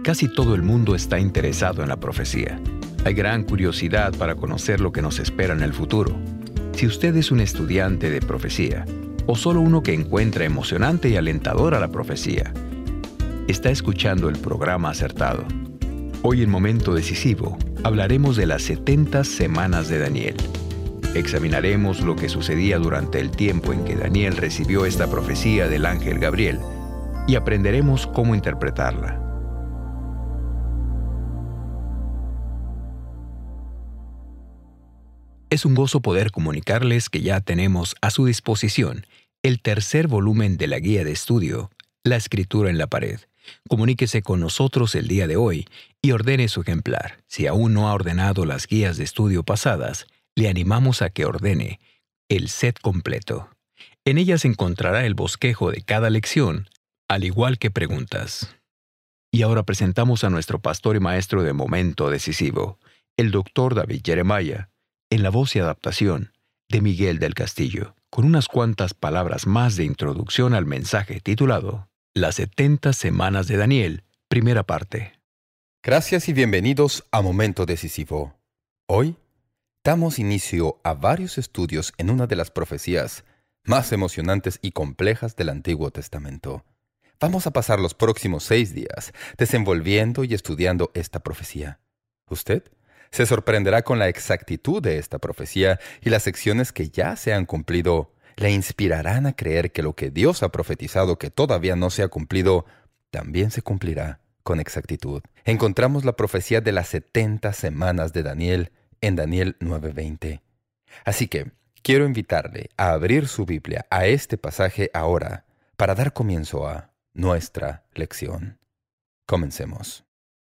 casi todo el mundo está interesado en la profecía. Hay gran curiosidad para conocer lo que nos espera en el futuro. Si usted es un estudiante de profecía, o solo uno que encuentra emocionante y alentadora la profecía, está escuchando el programa acertado. Hoy en Momento Decisivo hablaremos de las 70 semanas de Daniel. Examinaremos lo que sucedía durante el tiempo en que Daniel recibió esta profecía del ángel Gabriel y aprenderemos cómo interpretarla. Es un gozo poder comunicarles que ya tenemos a su disposición el tercer volumen de la guía de estudio, La Escritura en la Pared. Comuníquese con nosotros el día de hoy y ordene su ejemplar. Si aún no ha ordenado las guías de estudio pasadas, le animamos a que ordene el set completo. En ellas encontrará el bosquejo de cada lección, al igual que preguntas. Y ahora presentamos a nuestro pastor y maestro de Momento Decisivo, el Dr. David Jeremiah, en la voz y adaptación de Miguel del Castillo, con unas cuantas palabras más de introducción al mensaje titulado Las 70 semanas de Daniel, primera parte. Gracias y bienvenidos a Momento Decisivo. Hoy damos inicio a varios estudios en una de las profecías más emocionantes y complejas del Antiguo Testamento. Vamos a pasar los próximos 6 días desenvolviendo y estudiando esta profecía. ¿Usted? Se sorprenderá con la exactitud de esta profecía y las secciones que ya se han cumplido le inspirarán a creer que lo que Dios ha profetizado que todavía no se ha cumplido, también se cumplirá con exactitud. Encontramos la profecía de las 70 semanas de Daniel en Daniel 9:20. Así que quiero invitarle a abrir su Biblia a este pasaje ahora para dar comienzo a nuestra lección. Comencemos.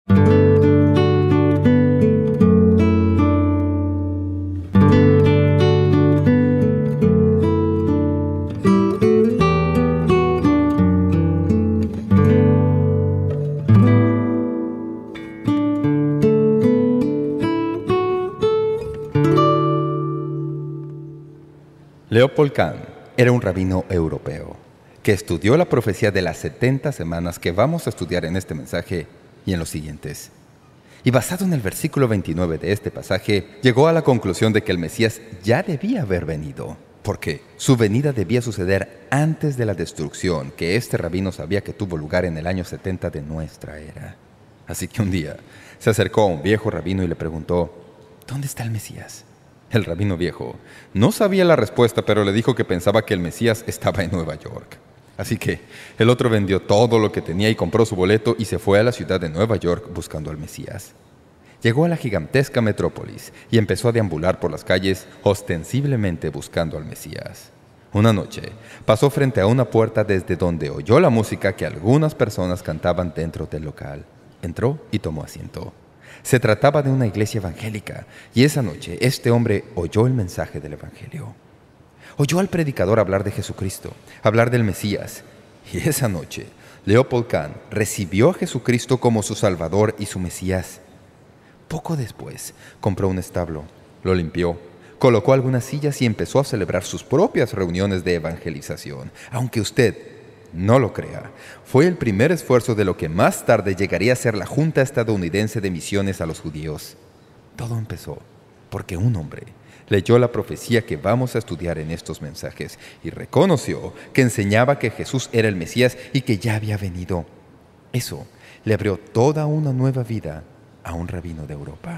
Leopold Kahn era un rabino europeo que estudió la profecía de las 70 semanas que vamos a estudiar en este mensaje y en los siguientes. Y basado en el versículo 29 de este pasaje, llegó a la conclusión de que el Mesías ya debía haber venido, porque su venida debía suceder antes de la destrucción que este rabino sabía que tuvo lugar en el año 70 de nuestra era. Así que un día se acercó a un viejo rabino y le preguntó, ¿dónde está el Mesías? El rabino viejo no sabía la respuesta, pero le dijo que pensaba que el Mesías estaba en Nueva York. Así que el otro vendió todo lo que tenía y compró su boleto y se fue a la ciudad de Nueva York buscando al Mesías. Llegó a la gigantesca metrópolis y empezó a deambular por las calles ostensiblemente buscando al Mesías. Una noche pasó frente a una puerta desde donde oyó la música que algunas personas cantaban dentro del local. Entró y tomó asiento. Se trataba de una iglesia evangélica, y esa noche este hombre oyó el mensaje del Evangelio. Oyó al predicador hablar de Jesucristo, hablar del Mesías, y esa noche Leopold Kahn recibió a Jesucristo como su Salvador y su Mesías. Poco después compró un establo, lo limpió, colocó algunas sillas y empezó a celebrar sus propias reuniones de evangelización. Aunque usted no lo crea, fue el primer esfuerzo de lo que más tarde llegaría a ser la Junta Estadounidense de Misiones a los Judíos. Todo empezó porque un hombre leyó la profecía que vamos a estudiar en estos mensajes y reconoció que enseñaba que Jesús era el Mesías y que ya había venido. Eso le abrió toda una nueva vida a un rabino de Europa.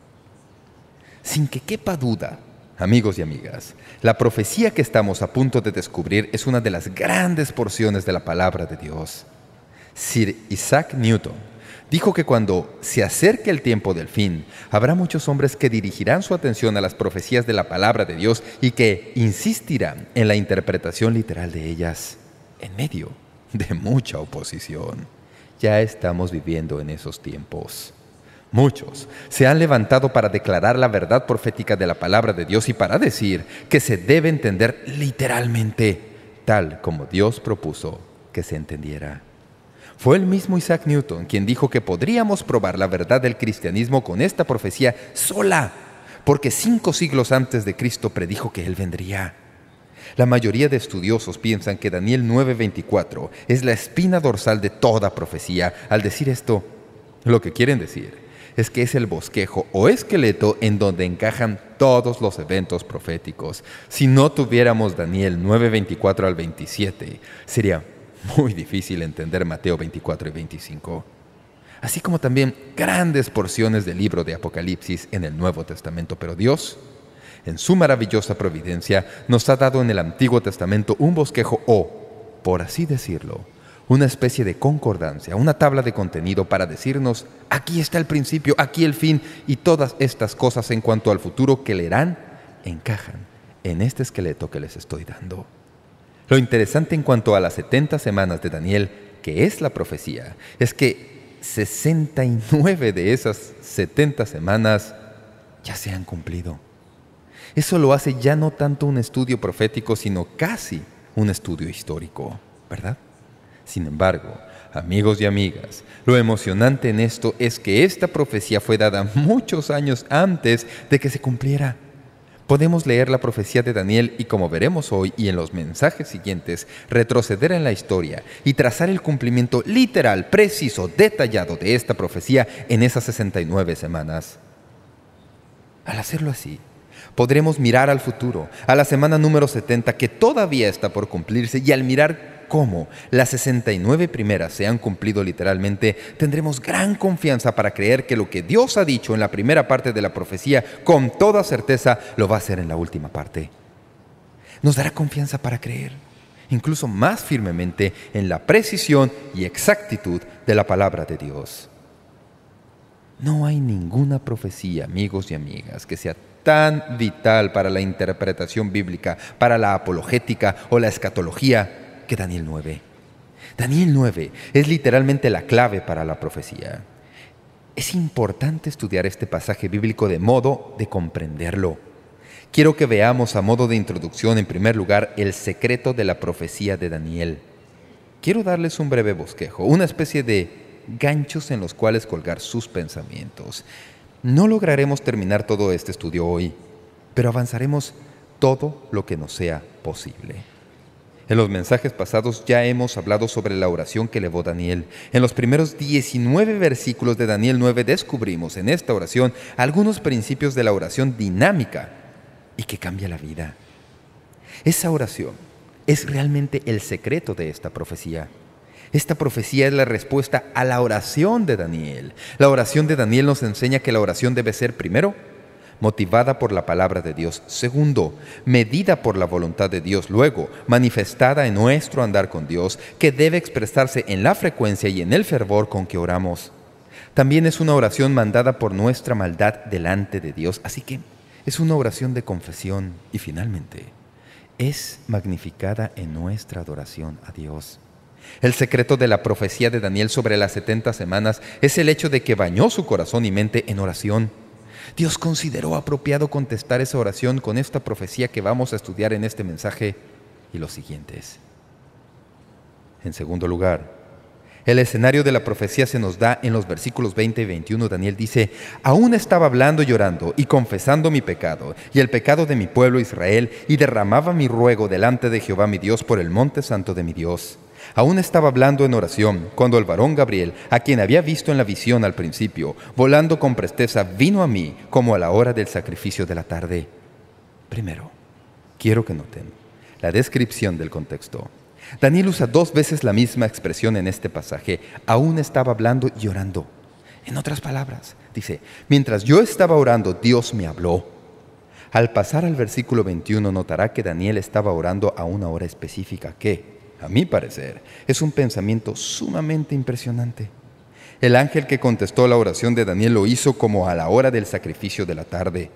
Sin que quepa duda, amigos y amigas, la profecía que estamos a punto de descubrir es una de las grandes porciones de la palabra de Dios. Sir Isaac Newton dijo que cuando se acerque el tiempo del fin, habrá muchos hombres que dirigirán su atención a las profecías de la palabra de Dios y que insistirán en la interpretación literal de ellas, en medio de mucha oposición. Ya estamos viviendo en esos tiempos. Muchos se han levantado para declarar la verdad profética de la palabra de Dios y para decir que se debe entender literalmente, tal como Dios propuso que se entendiera. Fue el mismo Isaac Newton quien dijo que podríamos probar la verdad del cristianismo con esta profecía sola, porque 5 siglos antes de Cristo predijo que Él vendría. La mayoría de estudiosos piensan que Daniel 9:24 es la espina dorsal de toda profecía. Al decir esto, Lo que quieren decir es que es el bosquejo o esqueleto en donde encajan todos los eventos proféticos. Si no tuviéramos Daniel 9:24 al 27, sería muy difícil entender Mateo 24 y 25. Así como también grandes porciones del libro de Apocalipsis en el Nuevo Testamento. Pero Dios, en su maravillosa providencia, nos ha dado en el Antiguo Testamento un bosquejo o, por así decirlo, una especie de concordancia, una tabla de contenido para decirnos: aquí está el principio, aquí el fin, y todas estas cosas en cuanto al futuro que leerán encajan en este esqueleto que les estoy dando. Lo interesante en cuanto a las 70 semanas de Daniel, que es la profecía, es que 69 de esas 70 semanas ya se han cumplido. Eso lo hace ya no tanto un estudio profético, sino casi un estudio histórico, ¿verdad? Sin embargo, amigos y amigas, lo emocionante en esto es que esta profecía fue dada muchos años antes de que se cumpliera. Podemos leer la profecía de Daniel y, como veremos hoy y en los mensajes siguientes, retroceder en la historia y trazar el cumplimiento literal, preciso, detallado de esta profecía en esas 69 semanas. Al hacerlo así, podremos mirar al futuro, a la semana número 70 que todavía está por cumplirse, y al mirar cómo las 69 primeras se han cumplido literalmente, tendremos gran confianza para creer que lo que Dios ha dicho en la primera parte de la profecía, con toda certeza lo va a hacer en la última parte. Nos dará confianza para creer, incluso más firmemente, en la precisión y exactitud de la palabra de Dios. No hay ninguna profecía, amigos y amigas, que sea tan vital para la interpretación bíblica, para la apologética o la escatología, que Daniel 9. Daniel 9 es literalmente la clave para la profecía. Es importante estudiar este pasaje bíblico de modo de comprenderlo. Quiero que veamos a modo de introducción, en primer lugar, el secreto de la profecía de Daniel. Quiero darles un breve bosquejo, una especie de ganchos en los cuales colgar sus pensamientos. No lograremos terminar todo este estudio hoy, pero avanzaremos todo lo que nos sea posible. En los mensajes pasados ya hemos hablado sobre la oración que elevó Daniel. En los primeros 19 versículos de Daniel 9 descubrimos en esta oración algunos principios de la oración dinámica y que cambia la vida. Esa oración es realmente el secreto de esta profecía. Esta profecía es la respuesta a la oración de Daniel. La oración de Daniel nos enseña que la oración debe ser, primero, motivada por la palabra de Dios. Segundo, medida por la voluntad de Dios. Luego, manifestada en nuestro andar con Dios, que debe expresarse en la frecuencia y en el fervor con que oramos. También es una oración mandada por nuestra maldad delante de Dios. Así que es una oración de confesión. Y finalmente, es magnificada en nuestra adoración a Dios. El secreto de la profecía de Daniel sobre las 70 semanas es el hecho de que bañó su corazón y mente en oración. Dios consideró apropiado contestar esa oración con esta profecía que vamos a estudiar en este mensaje y los siguientes. En segundo lugar, el escenario de la profecía se nos da en los versículos 20 y 21. Daniel dice: «Aún estaba hablando y llorando y confesando mi pecado y el pecado de mi pueblo Israel, y derramaba mi ruego delante de Jehová mi Dios por el monte santo de mi Dios. Aún estaba hablando en oración, cuando el varón Gabriel, a quien había visto en la visión al principio, volando con presteza, vino a mí como a la hora del sacrificio de la tarde». Primero, quiero que noten la descripción del contexto. Daniel usa 2 veces la misma expresión en este pasaje: aún estaba hablando y orando. En otras palabras, dice: mientras yo estaba orando, Dios me habló. Al pasar al versículo 21, notará que Daniel estaba orando a una hora específica que, a mi parecer, es un pensamiento sumamente impresionante. El ángel que contestó la oración de Daniel lo hizo como a la hora del sacrificio de la tarde.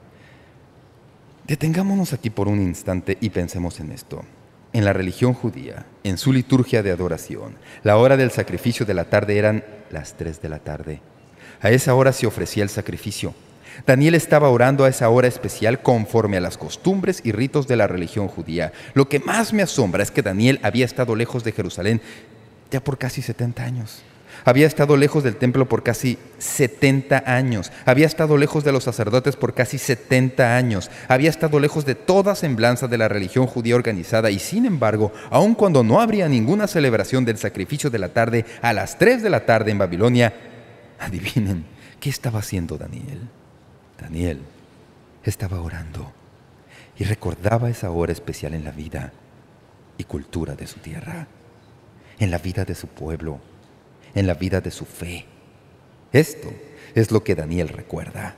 Detengámonos aquí por un instante y pensemos en esto. En la religión judía, en su liturgia de adoración, la hora del sacrificio de la tarde eran las 3 de la tarde. A esa hora se ofrecía el sacrificio. Daniel estaba orando a esa hora especial conforme a las costumbres y ritos de la religión judía. Lo que más me asombra es que Daniel había estado lejos de Jerusalén ya por casi 70 años. Había estado lejos del templo por casi 70 años. Había estado lejos de los sacerdotes por casi 70 años. Había estado lejos de toda semblanza de la religión judía organizada. Y sin embargo, aun cuando no habría ninguna celebración del sacrificio de la tarde a las 3 de la tarde en Babilonia, Adivinen, ¿qué estaba haciendo Daniel? Daniel estaba orando y recordaba esa hora especial en la vida y cultura de su tierra, en la vida de su pueblo, en la vida de su fe. Esto es lo que Daniel recuerda.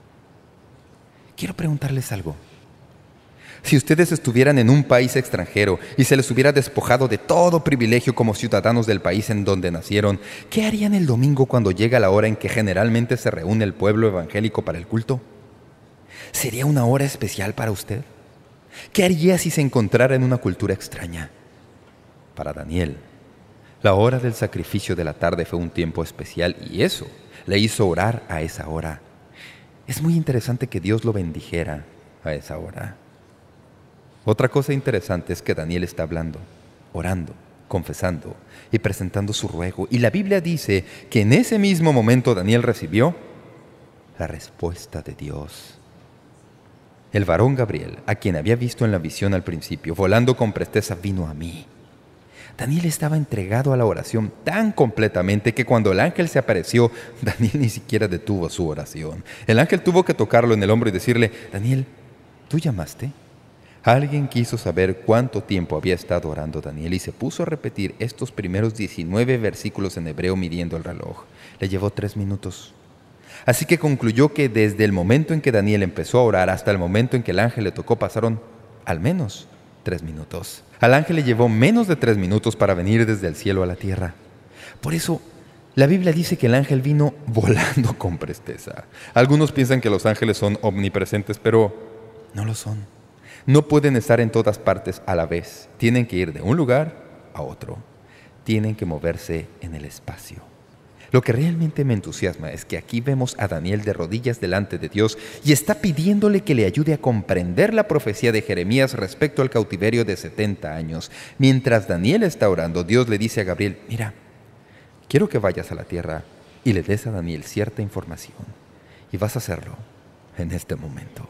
Quiero preguntarles algo. Si ustedes estuvieran en un país extranjero y se les hubiera despojado de todo privilegio como ciudadanos del país en donde nacieron, ¿qué harían el domingo cuando llega la hora en que generalmente se reúne el pueblo evangélico para el culto? ¿Sería una hora especial para usted? ¿Qué haría si se encontrara en una cultura extraña? Para Daniel, la hora del sacrificio de la tarde fue un tiempo especial y eso le hizo orar a esa hora. Es muy interesante que Dios lo bendijera a esa hora. Otra cosa interesante es que Daniel está hablando, orando, confesando y presentando su ruego. Y la Biblia dice que en ese mismo momento Daniel recibió la respuesta de Dios. El varón Gabriel, a quien había visto en la visión al principio, volando con presteza, vino a mí. Daniel estaba entregado a la oración tan completamente que cuando el ángel se apareció, Daniel ni siquiera detuvo su oración. El ángel tuvo que tocarlo en el hombro y decirle, Daniel, ¿tú llamaste? Alguien quiso saber cuánto tiempo había estado orando Daniel y se puso a repetir estos primeros 19 versículos en hebreo midiendo el reloj. Le llevó 3 minutos. Así que concluyó que desde el momento en que Daniel empezó a orar hasta el momento en que el ángel le tocó pasaron al menos 3 minutos. Al ángel le llevó menos de 3 minutos para venir desde el cielo a la tierra. Por eso, la Biblia dice que el ángel vino volando con presteza. Algunos piensan que los ángeles son omnipresentes, pero no lo son. No pueden estar en todas partes a la vez. Tienen que ir de un lugar a otro. Tienen que moverse en el espacio. Lo que realmente me entusiasma es que aquí vemos a Daniel de rodillas delante de Dios y está pidiéndole que le ayude a comprender la profecía de Jeremías respecto al cautiverio de 70 años. Mientras Daniel está orando, Dios le dice a Gabriel, mira, quiero que vayas a la tierra y le des a Daniel cierta información. Y vas a hacerlo en este momento.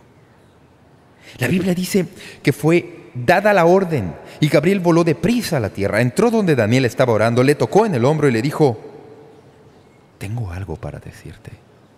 La Biblia dice que fue dada la orden y Gabriel voló deprisa a la tierra. Entró donde Daniel estaba orando, le tocó en el hombro y le dijo, tengo algo para decirte.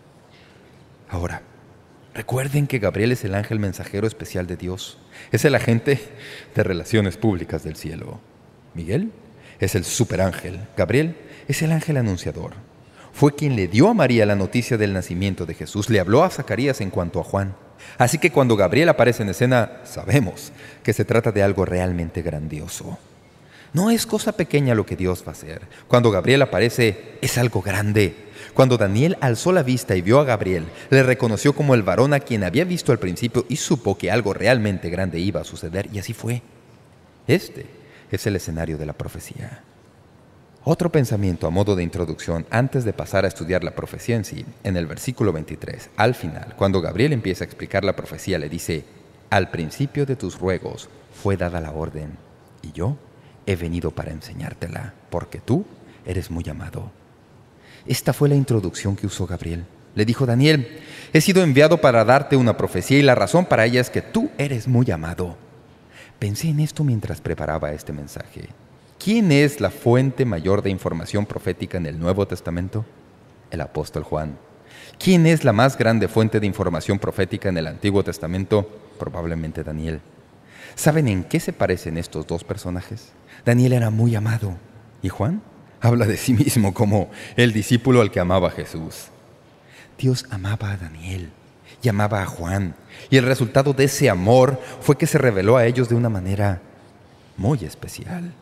Ahora, recuerden que Gabriel es el ángel mensajero especial de Dios. Es el agente de relaciones públicas del cielo. Miguel es el superángel. Gabriel es el ángel anunciador. Fue quien le dio a María la noticia del nacimiento de Jesús. Le habló a Zacarías en cuanto a Juan. Así que cuando Gabriel aparece en escena, sabemos que se trata de algo realmente grandioso. No es cosa pequeña lo que Dios va a hacer. Cuando Gabriel aparece, es algo grande. Cuando Daniel alzó la vista y vio a Gabriel, le reconoció como el varón a quien había visto al principio y supo que algo realmente grande iba a suceder, y así fue. Este es el escenario de la profecía. Otro pensamiento a modo de introducción antes de pasar a estudiar la profecía en sí, en el versículo 23, al final, cuando Gabriel empieza a explicar la profecía, le dice, al principio de tus ruegos fue dada la orden, y yo he venido para enseñártela, porque tú eres muy amado. Esta fue la introducción que usó Gabriel. Le dijo, Daniel, he sido enviado para darte una profecía y la razón para ella es que tú eres muy amado. Pensé en esto mientras preparaba este mensaje. ¿Quién es la fuente mayor de información profética en el Nuevo Testamento? El apóstol Juan. ¿Quién es la más grande fuente de información profética en el Antiguo Testamento? Probablemente Daniel. ¿Saben en qué se parecen estos dos personajes? Daniel era muy amado. ¿Y Juan? Habla de sí mismo como el discípulo al que amaba a Jesús. Dios amaba a Daniel y amaba a Juan. Y el resultado de ese amor fue que se reveló a ellos de una manera muy especial.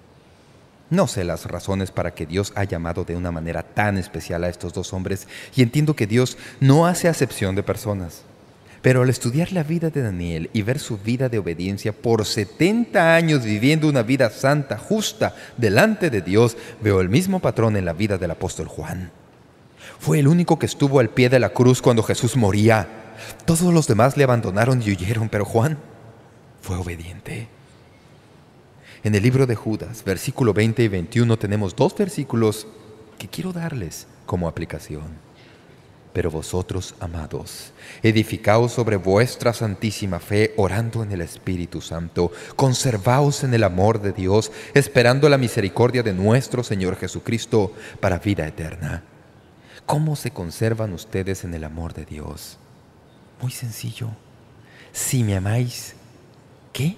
No sé las razones para que Dios haya amado de una manera tan especial a estos dos hombres y entiendo que Dios no hace acepción de personas. Pero al estudiar la vida de Daniel y ver su vida de obediencia por 70 años viviendo una vida santa, justa, delante de Dios, veo el mismo patrón en la vida del apóstol Juan. Fue el único que estuvo al pie de la cruz cuando Jesús moría. Todos los demás le abandonaron y huyeron, pero Juan fue obediente. En el libro de Judas, versículo 20 y 21, tenemos 2 versículos que quiero darles como aplicación. Pero vosotros, amados, edificaos sobre vuestra santísima fe, orando en el Espíritu Santo. Conservaos en el amor de Dios, esperando la misericordia de nuestro Señor Jesucristo para vida eterna. ¿Cómo se conservan ustedes en el amor de Dios? Muy sencillo. Si me amáis, ¿qué?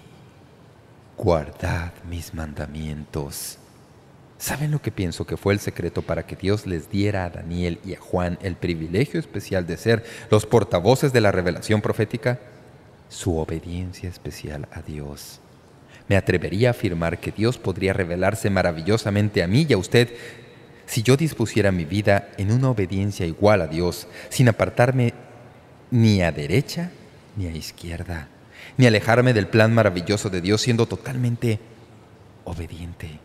Guardad mis mandamientos. ¿Saben lo que pienso que fue el secreto para que Dios les diera a Daniel y a Juan el privilegio especial de ser los portavoces de la revelación profética? Su obediencia especial a Dios. Me atrevería a afirmar que Dios podría revelarse maravillosamente a mí y a usted si yo dispusiera mi vida en una obediencia igual a Dios, sin apartarme ni a derecha ni a izquierda, ni alejarme del plan maravilloso de Dios, siendo totalmente obediente.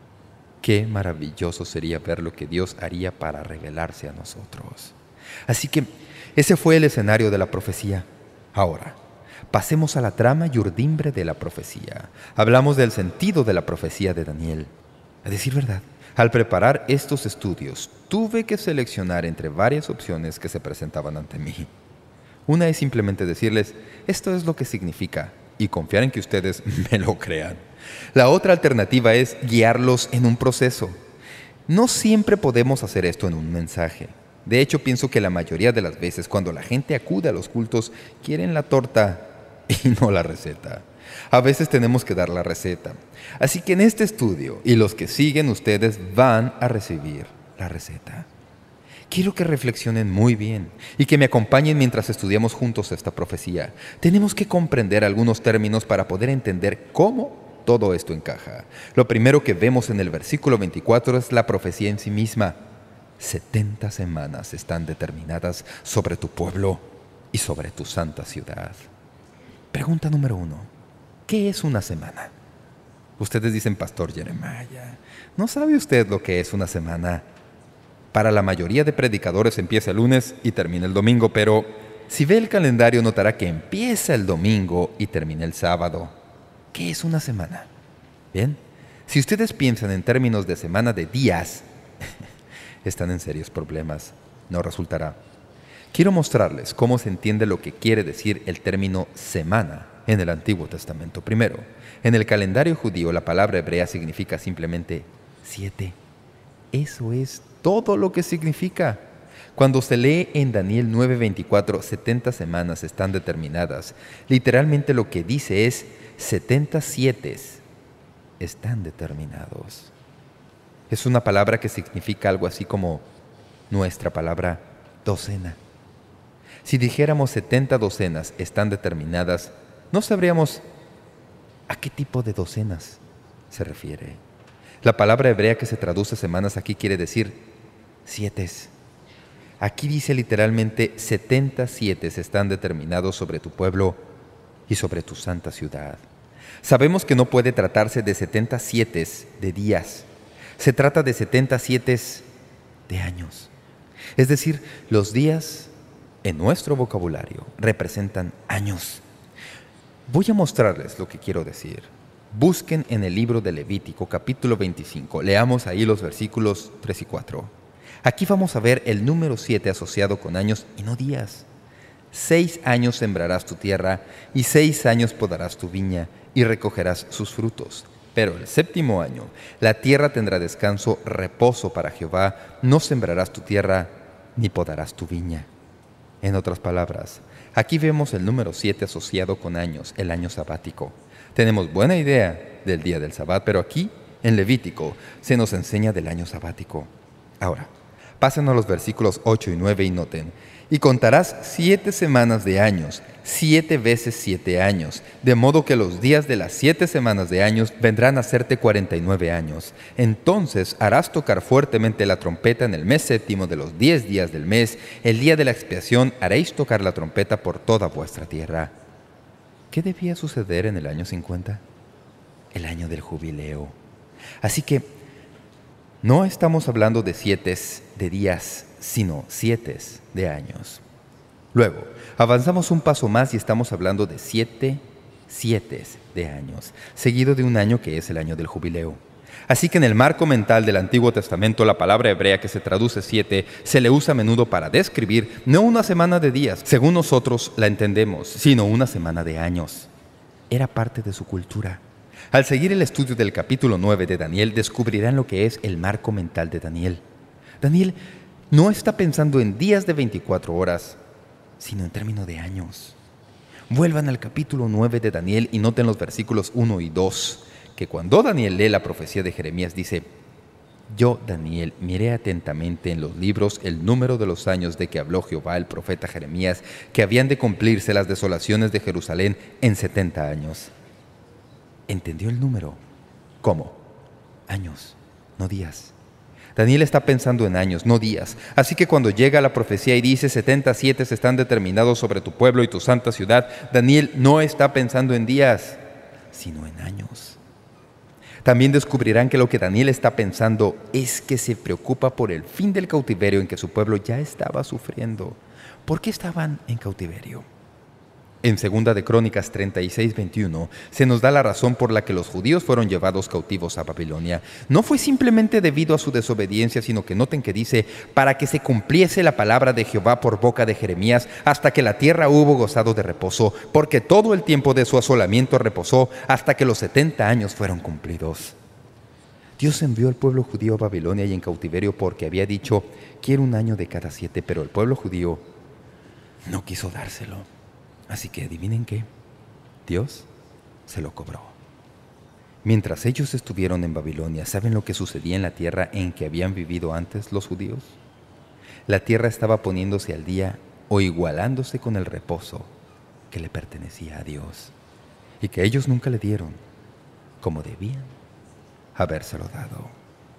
Qué maravilloso sería ver lo que Dios haría para revelarse a nosotros. Así que ese fue el escenario de la profecía. Ahora, pasemos a la trama y urdimbre de la profecía. Hablamos del sentido de la profecía de Daniel. A decir verdad, al preparar estos estudios, tuve que seleccionar entre varias opciones que se presentaban ante mí. Una es simplemente decirles, esto es lo que significa, y confiar en que ustedes me lo crean. La otra alternativa es guiarlos en un proceso. No siempre podemos hacer esto en un mensaje. De hecho, pienso que la mayoría de las veces cuando la gente acude a los cultos, quieren la torta y no la receta. A veces tenemos que dar la receta. Así que en este estudio y los que siguen, ustedes van a recibir la receta. Quiero que reflexionen muy bien y que me acompañen mientras estudiamos juntos esta profecía. Tenemos que comprender algunos términos para poder entender cómo todo esto encaja. Lo primero que vemos en el versículo 24 es la profecía en sí misma. 70 semanas están determinadas sobre tu pueblo y sobre tu santa ciudad. Pregunta número 1. ¿Qué es una semana? Ustedes dicen, Pastor Jeremiah, ¿no sabe usted lo que es una semana? Para la mayoría de predicadores empieza el lunes y termina el domingo, pero si ve el calendario notará que empieza el domingo y termina el sábado. ¿Qué es una semana? Bien, si ustedes piensan en términos de semana de días, están en serios problemas. No resultará. Quiero mostrarles cómo se entiende lo que quiere decir el término semana en el Antiguo Testamento. Primero, en el calendario judío la palabra hebrea significa simplemente 7. Eso es todo lo que significa. Cuando se lee en Daniel 9:24, 70 semanas están determinadas, literalmente lo que dice es 70 sietes están determinados. Es una palabra que significa algo así como nuestra palabra docena. Si dijéramos 70 docenas están determinadas, no sabríamos a qué tipo de docenas se refiere. La palabra hebrea que se traduce semanas aquí quiere decir sietes. Aquí dice literalmente 70 sietes están determinados sobre tu pueblo y sobre tu santa ciudad. Sabemos que no puede tratarse de 70 sietes de días. Se trata de 70 sietes de años. Es decir, los días en nuestro vocabulario representan años. Voy a mostrarles lo que quiero decir. Busquen en el libro de Levítico, capítulo 25. Leamos ahí los versículos 3 y 4. Aquí vamos a ver el número 7 asociado con años y no días. 6 años sembrarás tu tierra, y 6 años podarás tu viña, y recogerás sus frutos. Pero el 7º año, la tierra tendrá descanso, reposo para Jehová. No sembrarás tu tierra, ni podarás tu viña. En otras palabras, aquí vemos el número 7 asociado con años, el año sabático. Tenemos buena idea del día del Sabbat, pero aquí, en Levítico, se nos enseña del año sabático. Ahora, pasen a los versículos 8 y 9 y noten. Y contarás 7 semanas de años, 7 veces 7 años, de modo que los días de las 7 semanas de años vendrán a hacerte 49 años. Entonces harás tocar fuertemente la trompeta en el mes 7º de los 10 días del mes. El día de la expiación haréis tocar la trompeta por toda vuestra tierra. ¿Qué debía suceder en el año 50? El año del jubileo. Así que no estamos hablando de 7 de días, sino 7 de años. Luego, avanzamos un paso más y estamos hablando de 7 de años, seguido de un año que es el año del jubileo. Así que en el marco mental del Antiguo Testamento, la palabra hebrea que se traduce 7 se le usa a menudo para describir no una semana de días, según nosotros la entendemos, sino una semana de años. Era parte de su cultura. Al seguir el estudio del capítulo 9 de Daniel, descubrirán lo que es el marco mental de Daniel. Daniel no está pensando en días de 24 horas, sino en términos de años. Vuelvan al capítulo 9 de Daniel y noten los versículos 1 y 2, que cuando Daniel lee la profecía de Jeremías dice: «Yo, Daniel, miré atentamente en los libros el número de los años de que habló Jehová el profeta Jeremías, que habían de cumplirse las desolaciones de Jerusalén en 70 años». ¿Entendió el número? ¿Cómo? Años, no días. Daniel está pensando en años, no días. Así que cuando llega la profecía y dice 77 están determinados sobre tu pueblo y tu santa ciudad, Daniel no está pensando en días, sino en años. También descubrirán que lo que Daniel está pensando es que se preocupa por el fin del cautiverio en que su pueblo ya estaba sufriendo. ¿Por qué estaban en cautiverio? En 2 de Crónicas 36:21 se nos da la razón por la que los judíos fueron llevados cautivos a Babilonia. No fue simplemente debido a su desobediencia, sino que noten que dice: «para que se cumpliese la palabra de Jehová por boca de Jeremías, hasta que la tierra hubo gozado de reposo, porque todo el tiempo de su asolamiento reposó, hasta que los 70 años fueron cumplidos». Dios envió al pueblo judío a Babilonia y en cautiverio porque había dicho: «quiero un año de cada 7», pero el pueblo judío no quiso dárselo. Así que, ¿adivinen qué? Dios se lo cobró. Mientras ellos estuvieron en Babilonia, ¿saben lo que sucedía en la tierra en que habían vivido antes los judíos? La tierra estaba poniéndose al día o igualándose con el reposo que le pertenecía a Dios y que ellos nunca le dieron como debían habérselo dado.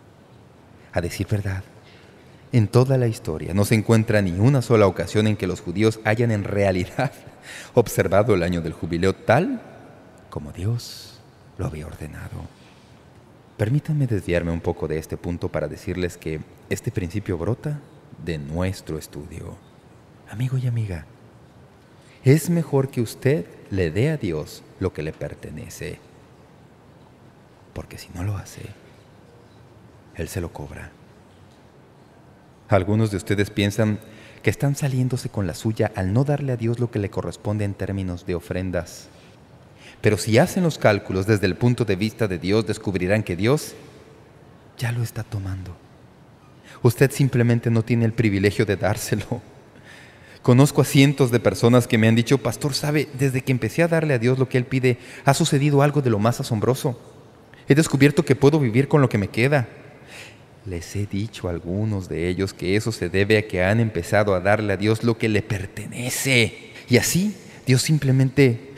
A decir verdad, en toda la historia no se encuentra ni una sola ocasión en que los judíos hayan en realidad observado el año del jubileo tal como Dios lo había ordenado. Permítanme desviarme un poco de este punto para decirles que este principio brota de nuestro estudio. Amigo y amiga, es mejor que usted le dé a Dios lo que le pertenece, porque si no lo hace, Él se lo cobra. Algunos de ustedes piensan que están saliéndose con la suya al no darle a Dios lo que le corresponde en términos de ofrendas. Pero si hacen los cálculos desde el punto de vista de Dios, descubrirán que Dios ya lo está tomando. Usted simplemente no tiene el privilegio de dárselo. Conozco a cientos de personas que me han dicho: «Pastor, ¿sabe? Desde que empecé a darle a Dios lo que Él pide, ha sucedido algo de lo más asombroso. He descubierto que puedo vivir con lo que me queda». Les he dicho a algunos de ellos que eso se debe a que han empezado a darle a Dios lo que le pertenece. Y así, Dios simplemente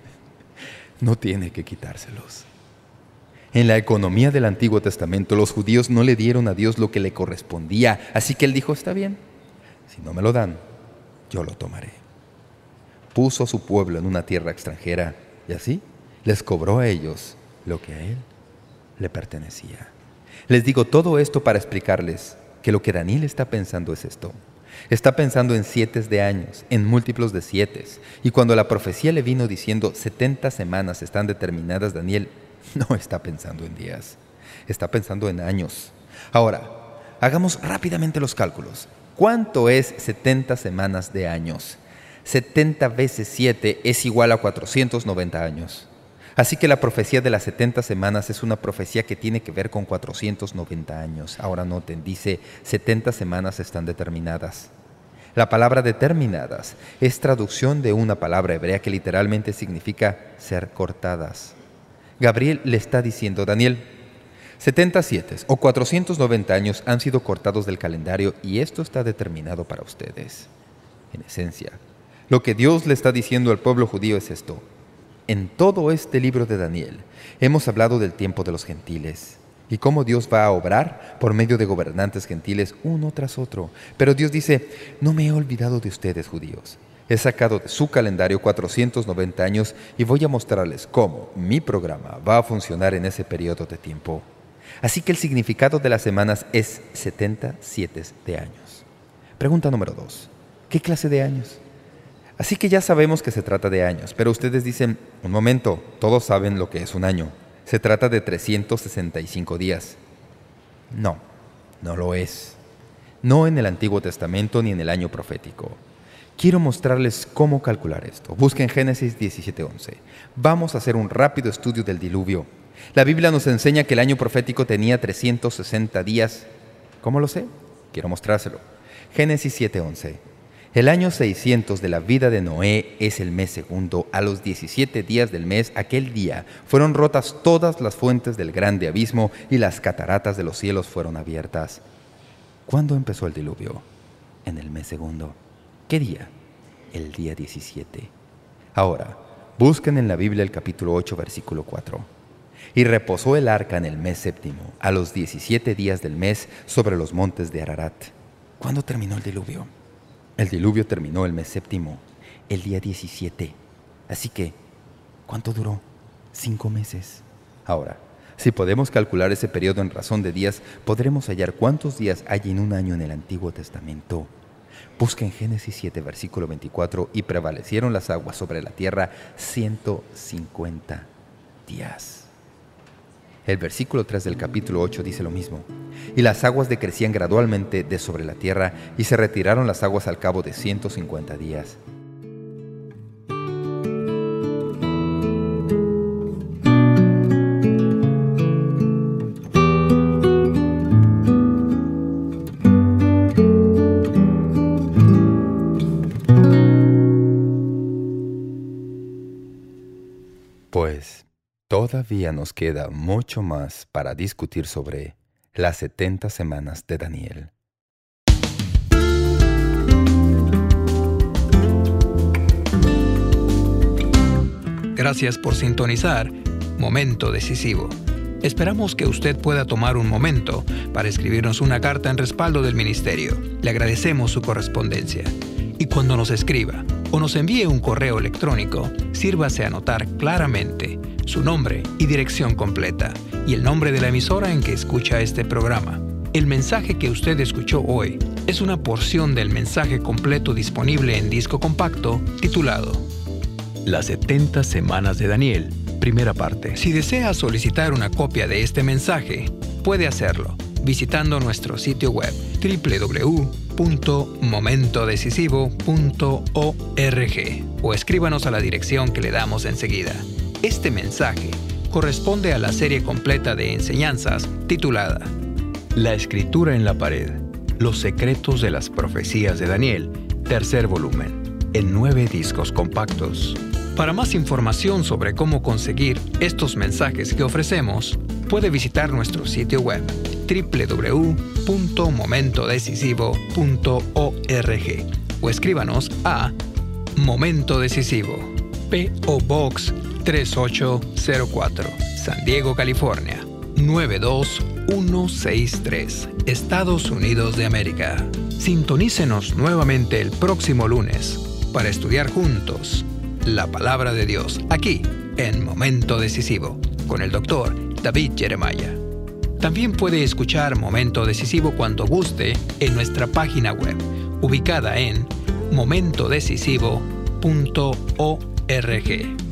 no tiene que quitárselos. En la economía del Antiguo Testamento, los judíos no le dieron a Dios lo que le correspondía. Así que Él dijo: «Está bien, si no me lo dan, yo lo tomaré». Puso a su pueblo en una tierra extranjera y así les cobró a ellos lo que a Él le pertenecía. Les digo todo esto para explicarles que lo que Daniel está pensando es esto. Está pensando en 7 de años, en múltiplos de 7. Y cuando la profecía le vino diciendo 70 semanas están determinadas, Daniel no está pensando en días. Está pensando en años. Ahora, hagamos rápidamente los cálculos. ¿Cuánto es 70 semanas de años? 70 veces 7 es igual a 490 años. Así que la profecía de las 70 semanas es una profecía que tiene que ver con 490 años. Ahora noten, dice 70 semanas están determinadas. La palabra determinadas es traducción de una palabra hebrea que literalmente significa ser cortadas. Gabriel le está diciendo: «Daniel, 77 o 490 años han sido cortados del calendario y esto está determinado para ustedes». En esencia, lo que Dios le está diciendo al pueblo judío es esto: en todo este libro de Daniel hemos hablado del tiempo de los gentiles y cómo Dios va a obrar por medio de gobernantes gentiles uno tras otro. Pero Dios dice: «No me he olvidado de ustedes, judíos. He sacado de su calendario 490 años y voy a mostrarles cómo mi programa va a funcionar en ese periodo de tiempo». Así que el significado de las semanas es 77 de años. Pregunta número 2. ¿Qué clase de años? Así que ya sabemos que se trata de años, pero ustedes dicen: «Un momento, todos saben lo que es un año. Se trata de 365 días». No, no lo es. No en el Antiguo Testamento ni en el año profético. Quiero mostrarles cómo calcular esto. Busquen Génesis 17:11. Vamos a hacer un rápido estudio del diluvio. La Biblia nos enseña que el año profético tenía 360 días. ¿Cómo lo sé? Quiero mostrárselo. Génesis 7:11. El año 600 de la vida de Noé es el mes segundo. A los 17 días del mes, aquel día, fueron rotas todas las fuentes del grande abismo y las cataratas de los cielos fueron abiertas. ¿Cuándo empezó el diluvio? En el mes segundo. ¿Qué día? El día 17. Ahora, busquen en la Biblia el capítulo 8, versículo 4. Y reposó el arca en el mes séptimo, a los 17 días del mes, sobre los montes de Ararat. ¿Cuándo terminó el diluvio? El diluvio terminó el mes séptimo, el día 17. Así que, ¿cuánto duró? 5 meses. Ahora, si podemos calcular ese periodo en razón de días, podremos hallar cuántos días hay en un año en el Antiguo Testamento. Busquen Génesis 7, versículo 24, y prevalecieron las aguas sobre la tierra 150 días. El versículo 3 del capítulo 8 dice lo mismo. Y las aguas decrecían gradualmente de sobre la tierra, y se retiraron las aguas al cabo de 150 días. Pues todavía nos queda mucho más para discutir sobre las 70 semanas de Daniel. Gracias por sintonizar Momento Decisivo. Esperamos que usted pueda tomar un momento para escribirnos una carta en respaldo del ministerio. Le agradecemos su correspondencia. Y cuando nos escriba o nos envíe un correo electrónico, sírvase a anotar claramente su nombre y dirección completa y el nombre de la emisora en que escucha este programa. El mensaje que usted escuchó hoy es una porción del mensaje completo disponible en disco compacto titulado Las 70 semanas de Daniel, primera parte. Si desea solicitar una copia de este mensaje, puede hacerlo visitando nuestro sitio web www.momentodecisivo.org o escríbanos a la dirección que le damos enseguida. Este mensaje corresponde a la serie completa de enseñanzas titulada La Escritura en la Pared, los secretos de las profecías de Daniel, tercer volumen, en 9 discos compactos. Para más información sobre cómo conseguir estos mensajes que ofrecemos, puede visitar nuestro sitio web www.momentodecisivo.org o escríbanos a Momento Decisivo, P.O. Box 3804, San Diego, California, 92163, Estados Unidos de América. Sintonícenos nuevamente el próximo lunes para estudiar juntos la Palabra de Dios, aquí en Momento Decisivo, con el Dr. David Jeremiah. También puede escuchar Momento Decisivo cuando guste en nuestra página web, ubicada en momentodecisivo.org.